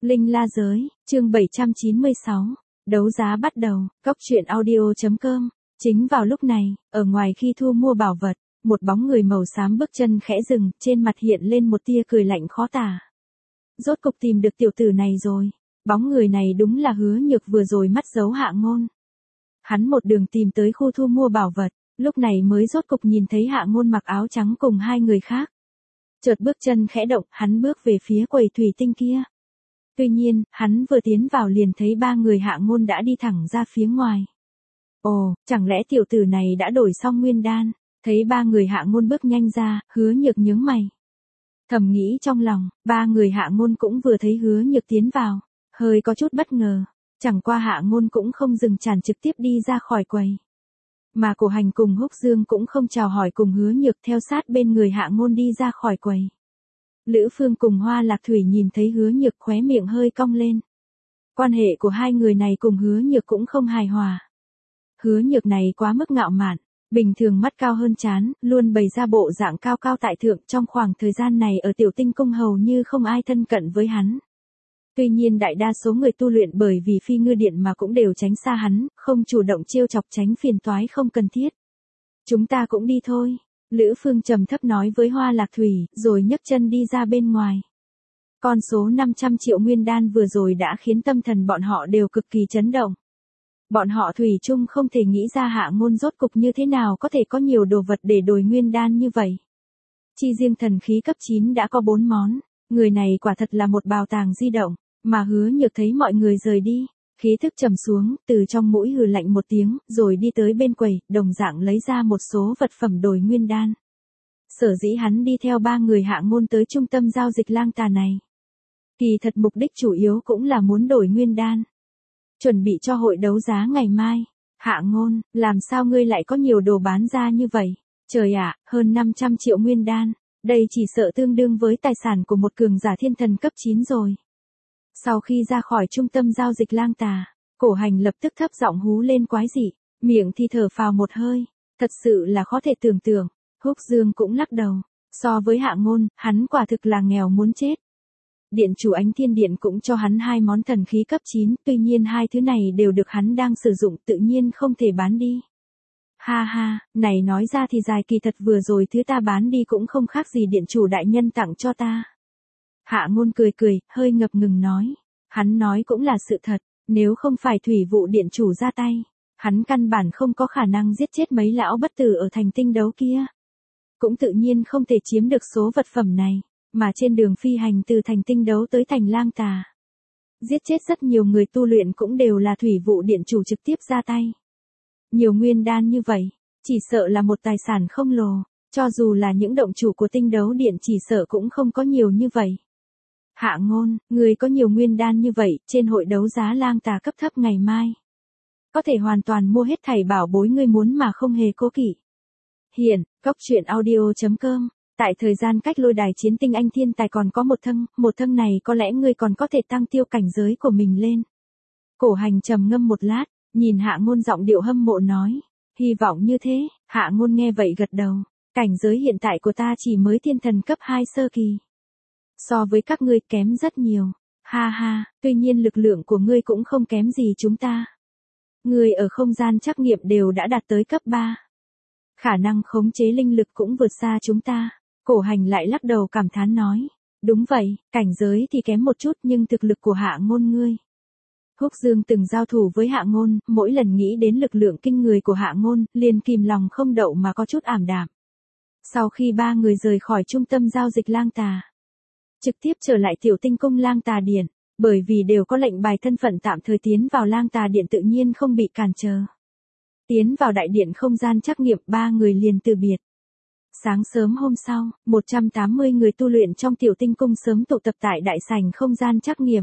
Linh La Giới, chương 796, đấu giá bắt đầu, Cóc truyện audio.com. Chính vào lúc này, ở ngoài khi thu mua bảo vật, một bóng người màu xám bước chân khẽ dừng, trên mặt hiện lên một tia cười lạnh khó tả. Rốt cục tìm được tiểu tử này rồi. Bóng người này đúng là Hứa Nhược vừa rồi mắt giấu Hạ Ngôn. Hắn một đường tìm tới khu thu mua bảo vật, lúc này mới rốt cục nhìn thấy Hạ Ngôn mặc áo trắng cùng hai người khác. Chợt bước chân khẽ động, hắn bước về phía quầy thủy tinh kia. Tuy nhiên, hắn vừa tiến vào liền thấy ba người Hạ Ngôn đã đi thẳng ra phía ngoài. Ồ, chẳng lẽ tiểu tử này đã đổi xong nguyên đan? Thấy ba người Hạ Ngôn bước nhanh ra, Hứa Nhược nhướng mày. Thầm nghĩ trong lòng, ba người Hạ Ngôn cũng vừa thấy Hứa Nhược tiến vào, hơi có chút bất ngờ. Chẳng qua Hạ Ngôn cũng không dừng tràn trực tiếp đi ra khỏi quầy. Mà Cổ Hành cùng Húc Dương cũng không chào hỏi cùng Hứa Nhược theo sát bên người Hạ Ngôn đi ra khỏi quầy. Lữ Phương cùng Hoa Lạc Thủy nhìn thấy Hứa Nhược khóe miệng hơi cong lên. Quan hệ của hai người này cùng Hứa Nhược cũng không hài hòa. Hứa Nhược này quá mức ngạo mạn, bình thường mắt cao hơn trán, luôn bày ra bộ dạng cao cao tại thượng, trong khoảng thời gian này ở Tiểu Tinh Cung hầu như không ai thân cận với hắn. Tuy nhiên đại đa số người tu luyện bởi vì Phi Ngư Điện mà cũng đều tránh xa hắn, không chủ động trêu chọc tránh phiền toái không cần thiết. Chúng ta cũng đi thôi. Lữ Phương trầm thấp nói với Hoa Lạc Thủy, rồi nhấc chân đi ra bên ngoài. Con số 500 triệu nguyên đan vừa rồi đã khiến tâm thần bọn họ đều cực kỳ chấn động. Bọn họ thủy chung không thể nghĩ ra Hạ Ngôn rốt cục như thế nào có thể có nhiều đồ vật để đổi nguyên đan như vậy. Chi riêng thần khí cấp 9 đã có 4 món, người này quả thật là một bảo tàng di động, mà Hứa Nhược thấy mọi người rời đi. Khí thức trầm xuống, từ trong mũi hừ lạnh một tiếng, rồi đi tới bên quầy, đồng dạng lấy ra một số vật phẩm đổi nguyên đan. Sở dĩ hắn đi theo ba người Hạ Ngôn tới trung tâm giao dịch Lang Tà này. Kỳ thật mục đích chủ yếu cũng là muốn đổi nguyên đan. Chuẩn bị cho hội đấu giá ngày mai. Hạ Ngôn, làm sao ngươi lại có nhiều đồ bán ra như vậy? Trời ạ, hơn 500 triệu nguyên đan, đây chỉ sợ tương đương với tài sản của một cường giả thiên thần cấp 9 rồi. Sau khi ra khỏi trung tâm giao dịch Lang Tà, Cổ Hành lập tức thấp giọng hú lên quái dị, miệng thì thở phào một hơi, thật sự là khó thể tưởng tượng. Húc Dương cũng lắc đầu, so với Hạ Ngôn, hắn quả thực là nghèo muốn chết. Điện chủ Ánh Thiên Điện cũng cho hắn 2 món thần khí cấp 9, tuy nhiên hai thứ này đều được hắn đang sử dụng, tự nhiên không thể bán đi. Ha ha, này nói ra thì dài, kỳ thật vừa rồi thứ ta bán đi cũng không khác gì điện chủ đại nhân tặng cho ta. Hạ Ngôn cười cười, hơi ngập ngừng nói. Hắn nói cũng là sự thật, nếu không phải Thủy Vụ Điện chủ ra tay, hắn căn bản không có khả năng giết chết mấy lão bất tử ở thành tinh đấu kia. Cũng tự nhiên không thể chiếm được số vật phẩm này, mà trên đường phi hành từ thành tinh đấu tới thành Lang Tà. Giết chết rất nhiều người tu luyện cũng đều là Thủy Vụ Điện chủ trực tiếp ra tay. Nhiều nguyên đan như vậy, chỉ sợ là một tài sản khổng lồ, cho dù là những động chủ của tinh đấu điện chỉ sợ cũng không có nhiều như vậy. Hạ Ngôn, người có nhiều nguyên đan như vậy, trên hội đấu giá Lang Tà cấp thấp ngày mai, có thể hoàn toàn mua hết thảy bảo bối ngươi muốn mà không hề cố kỵ. Hiện, Cóc truyện audio.com, tại thời gian cách lôi đài chiến tinh anh thiên tài còn có một thân này có lẽ ngươi còn có thể tăng tiêu cảnh giới của mình lên. Cổ Hành trầm ngâm một lát, nhìn Hạ Ngôn giọng điệu hâm mộ nói, hy vọng như thế. Hạ Ngôn nghe vậy gật đầu, cảnh giới hiện tại của ta chỉ mới thiên thần cấp 2 sơ kỳ. So với các ngươi kém rất nhiều. Ha ha, tuy nhiên lực lượng của ngươi cũng không kém gì chúng ta. Ngươi ở không gian trắc nghiệm đều đã đạt tới cấp 3. Khả năng khống chế linh lực cũng vượt xa chúng ta. Cổ Hành lại lắc đầu cảm thán nói. Đúng vậy, cảnh giới thì kém một chút nhưng thực lực của Hạ Ngôn ngươi. Húc Dương từng giao thủ với Hạ Ngôn, mỗi lần nghĩ đến lực lượng kinh người của Hạ Ngôn, liền kìm lòng không đậu mà có chút ảm đạm. Sau khi ba người rời khỏi trung tâm giao dịch Lang Tà, trực tiếp trở lại Tiểu Tinh Cung Lang Tà Điện, bởi vì đều có lệnh bài thân phận tạm thời tiến vào Lang Tà Điện tự nhiên không bị cản trở. Tiến vào đại điện không gian trắc nghiệm, ba người liền từ biệt. Sáng sớm hôm sau, 180 người tu luyện trong Tiểu Tinh Cung sớm tụ tập tại đại sảnh không gian trắc nghiệm.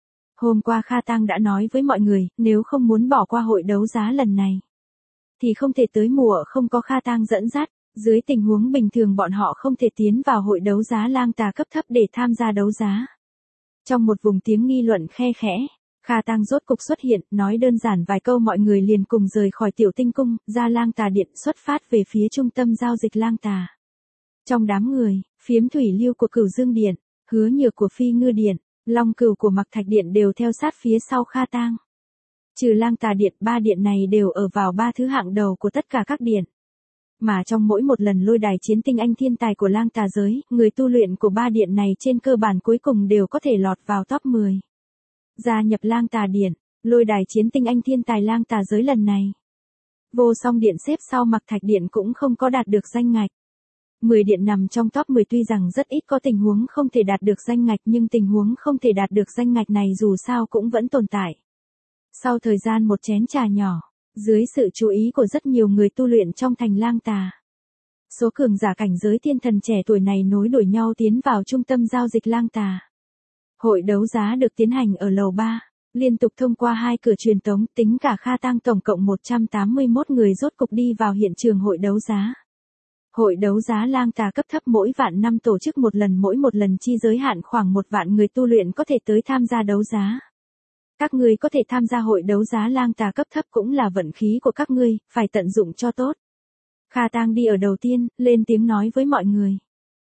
Hôm qua Kha Tăng đã nói với mọi người, nếu không muốn bỏ qua hội đấu giá lần này, thì không thể tới mùa không có Kha Tăng dẫn dắt. Dưới tình huống bình thường bọn họ không thể tiến vào hội đấu giá Lang Tà cấp thấp để tham gia đấu giá. Trong một vùng tiếng nghi luận khe khẽ, Kha Tăng rốt cục xuất hiện, nói đơn giản vài câu mọi người liền cùng rời khỏi Tiểu Tinh Cung, ra Lang Tà Điện xuất phát về phía trung tâm giao dịch Lang Tà. Trong đám người, Phiếm Thủy Lưu của Cửu Dương Điện, Hứa Nhược của Phi Ngư Điện, Long Cửu của Mặc Thạch Điện đều theo sát phía sau Kha Tang. Trừ Lang Tà Điện, 3 điện này đều ở vào 3 thứ hạng đầu của tất cả các điện. Mà trong mỗi một lần lôi đài chiến tinh anh thiên tài của Lang Tà giới, người tu luyện của 3 điện này trên cơ bản cuối cùng đều có thể lọt vào top 10. Gia nhập Lang Tà Điện, lôi đài chiến tinh anh thiên tài Lang Tà giới lần này. Vô Song Điện xếp sau Mặc Thạch Điện cũng không có đạt được danh ngạch. 10 điện nằm trong top 10 tuy rằng rất ít có tình huống không thể đạt được danh ngạch nhưng tình huống không thể đạt được danh ngạch này dù sao cũng vẫn tồn tại. Sau thời gian một chén trà nhỏ, dưới sự chú ý của rất nhiều người tu luyện trong thành Lang Tà, số cường giả cảnh giới thiên thần trẻ tuổi này nối đuổi nhau tiến vào trung tâm giao dịch Lang Tà. Hội đấu giá được tiến hành ở lầu 3, liên tục thông qua 2 cửa truyền tống, tính cả Kha Tang tổng cộng 181 người rốt cục đi vào hiện trường hội đấu giá. Hội đấu giá Lang Tà cấp thấp mỗi vạn năm tổ chức mỗi một lần chi giới hạn khoảng 1 vạn người tu luyện có thể tới tham gia đấu giá. Các ngươi có thể tham gia hội đấu giá Lang Tà cấp thấp cũng là vận khí của các ngươi, phải tận dụng cho tốt. Kha Tang đi ở đầu tiên, lên tiếng nói với mọi người.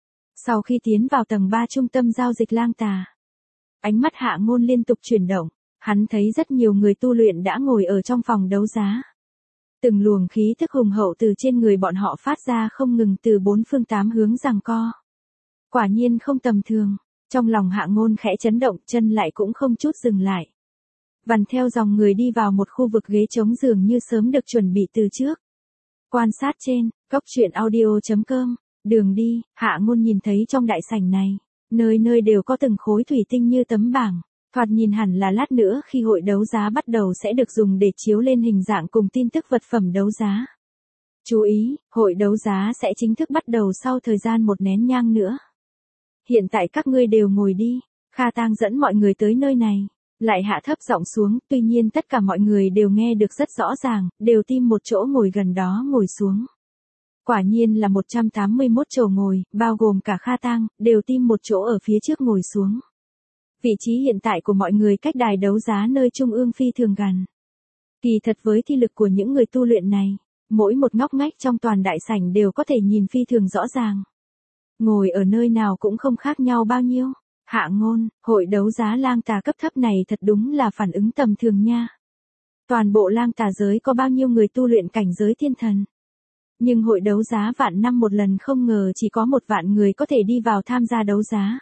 Sau khi tiến vào tầng 3 trung tâm giao dịch Lang Tà, ánh mắt Hạ Ngôn liên tục chuyển động, hắn thấy rất nhiều người tu luyện đã ngồi ở trong phòng đấu giá. Từng luồng khí thức hùng hậu từ trên người bọn họ phát ra không ngừng từ 4 phương 8 hướng giằng co. Quả nhiên không tầm thường, trong lòng Hạ Ngôn khẽ chấn động, chân lại cũng không chút dừng lại. Vằn theo dòng người đi vào một khu vực ghế trống dường như sớm được chuẩn bị từ trước. Quan sát trên, goctruyện.audio.com, đường đi, Hạ Ngôn nhìn thấy trong đại sảnh này, nơi nơi đều có từng khối thủy tinh như tấm bảng. Thoạt nhìn hẳn là lát nữa khi hội đấu giá bắt đầu sẽ được dùng để chiếu lên hình dạng cùng tin tức vật phẩm đấu giá. Chú ý, hội đấu giá sẽ chính thức bắt đầu sau thời gian 1 nén nhang nữa. Hiện tại các ngươi đều ngồi đi, Kha Tang dẫn mọi người tới nơi này, lại hạ thấp giọng xuống, tuy nhiên tất cả mọi người đều nghe được rất rõ ràng, đều tìm một chỗ ngồi gần đó ngồi xuống. Quả nhiên là 181 chỗ ngồi, bao gồm cả Kha Tang, đều tìm một chỗ ở phía trước ngồi xuống. Vị trí hiện tại của mọi người cách đài đấu giá nơi trung ương phi thường gần. Kỳ thật với thi lực của những người tu luyện này, mỗi một ngóc ngách trong toàn đại sảnh đều có thể nhìn phi thường rõ ràng. Ngồi ở nơi nào cũng không khác nhau bao nhiêu. Hạ Ngôn, hội đấu giá Lang Tà cấp thấp này thật đúng là phản ứng tầm thường nha. Toàn bộ Lang Tà giới có bao nhiêu người tu luyện cảnh giới thiên thần. Nhưng hội đấu giá vạn năm một lần không ngờ chỉ có 1 vạn người có thể đi vào tham gia đấu giá.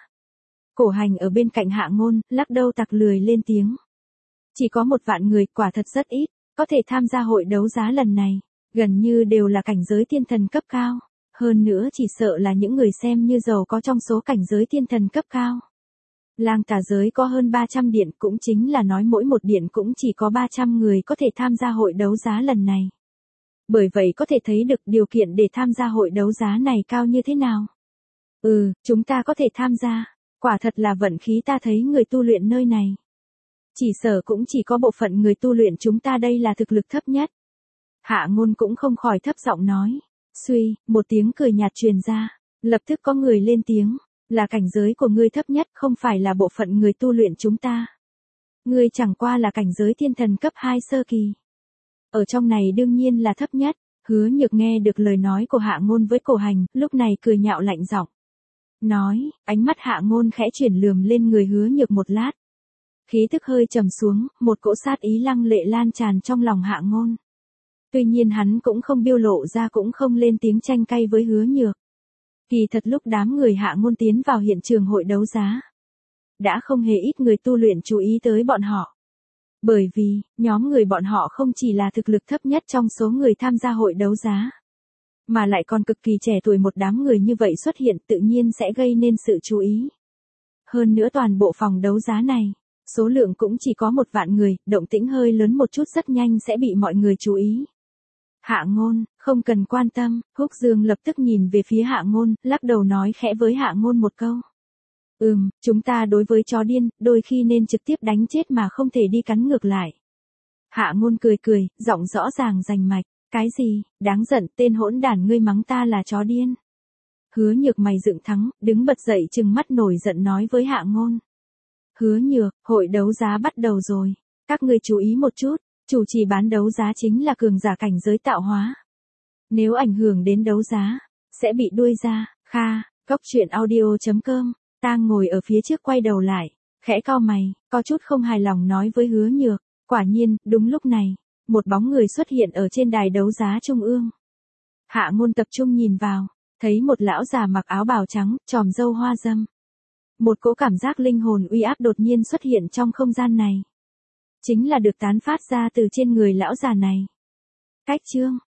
Cổ Hành ở bên cạnh Hạ Ngôn, lắc đầu tặc lười lên tiếng. Chỉ có 1 vạn người, quả thật rất ít, có thể tham gia hội đấu giá lần này, gần như đều là cảnh giới thiên thần cấp cao. Hơn nữa chỉ sợ là những người xem như giàu có trong số cảnh giới thiên thần cấp cao. Lang Tà giới có hơn 300 điện, cũng chính là nói mỗi một điện cũng chỉ có 300 người có thể tham gia hội đấu giá lần này. Bởi vậy có thể thấy được điều kiện để tham gia hội đấu giá này cao như thế nào. Chúng ta có thể tham gia. Quả thật là vận khí, ta thấy người tu luyện nơi này. Chỉ sợ cũng chỉ có bộ phận người tu luyện chúng ta đây là thực lực thấp nhất. Hạ Ngôn cũng không khỏi thấp giọng nói. Suy, một tiếng cười nhạt truyền ra. Lập tức có người lên tiếng. Là cảnh giới của ngươi thấp nhất, không phải là bộ phận người tu luyện chúng ta. Ngươi chẳng qua là cảnh giới thiên thần cấp 2 sơ kỳ. Ở trong này đương nhiên là thấp nhất. Hứa Nhược nghe được lời nói của Hạ Ngôn với Cổ Hành, lúc này cười nhạo lạnh giọng. Nói, ánh mắt Hạ Ngôn khẽ chuyển lườm lên người Hứa Nhược một lát. Khí tức hơi trầm xuống, một cỗ sát ý lăng lệ lan tràn trong lòng Hạ Ngôn. Tuy nhiên hắn cũng không biểu lộ ra, cũng không lên tiếng tranh cãi với Hứa Nhược. Kỳ thật lúc đám người Hạ Ngôn tiến vào hiện trường hội đấu giá, đã không hề ít người tu luyện chú ý tới bọn họ. Bởi vì, nhóm người bọn họ không chỉ là thực lực thấp nhất trong số người tham gia hội đấu giá, mà lại còn cực kỳ trẻ tuổi, một đám người như vậy xuất hiện tự nhiên sẽ gây nên sự chú ý. Hơn nữa toàn bộ phòng đấu giá này, số lượng cũng chỉ có 1 vạn người, động tĩnh hơi lớn một chút rất nhanh sẽ bị mọi người chú ý. Hạ Ngôn, không cần quan tâm, Húc Dương lập tức nhìn về phía Hạ Ngôn, lắc đầu nói khẽ với Hạ Ngôn một câu. Chúng ta đối với chó điên, đôi khi nên trực tiếp đánh chết mà không thể đi cắn ngược lại. Hạ Ngôn cười cười, giọng rõ ràng rành mạch. Cái gì, đáng giận, tên hỗn đản, ngươi mắng ta là chó điên. Hứa Nhược mày dựng thẳng, đứng bật dậy trừng mắt nổi giận nói với Hạ Ngôn. Hứa Nhược, hội đấu giá bắt đầu rồi. Các ngươi chú ý một chút, chủ trì bán đấu giá chính là cường giả cảnh giới tạo hóa. Nếu ảnh hưởng đến đấu giá, sẽ bị đuôi ra. Kha, goctruyện.audio.com, Tang ngồi ở phía trước quay đầu lại, khẽ cau mày, có chút không hài lòng nói với Hứa Nhược. Quả nhiên, đúng lúc này, một bóng người xuất hiện ở trên đài đấu giá trung ương. Hạ Ngôn tập trung nhìn vào, thấy một lão già mặc áo bào trắng, tròm râu hoa râm. Một cỗ cảm giác linh hồn uy áp đột nhiên xuất hiện trong không gian này. Chính là được tán phát ra từ trên người lão già này. Cách chương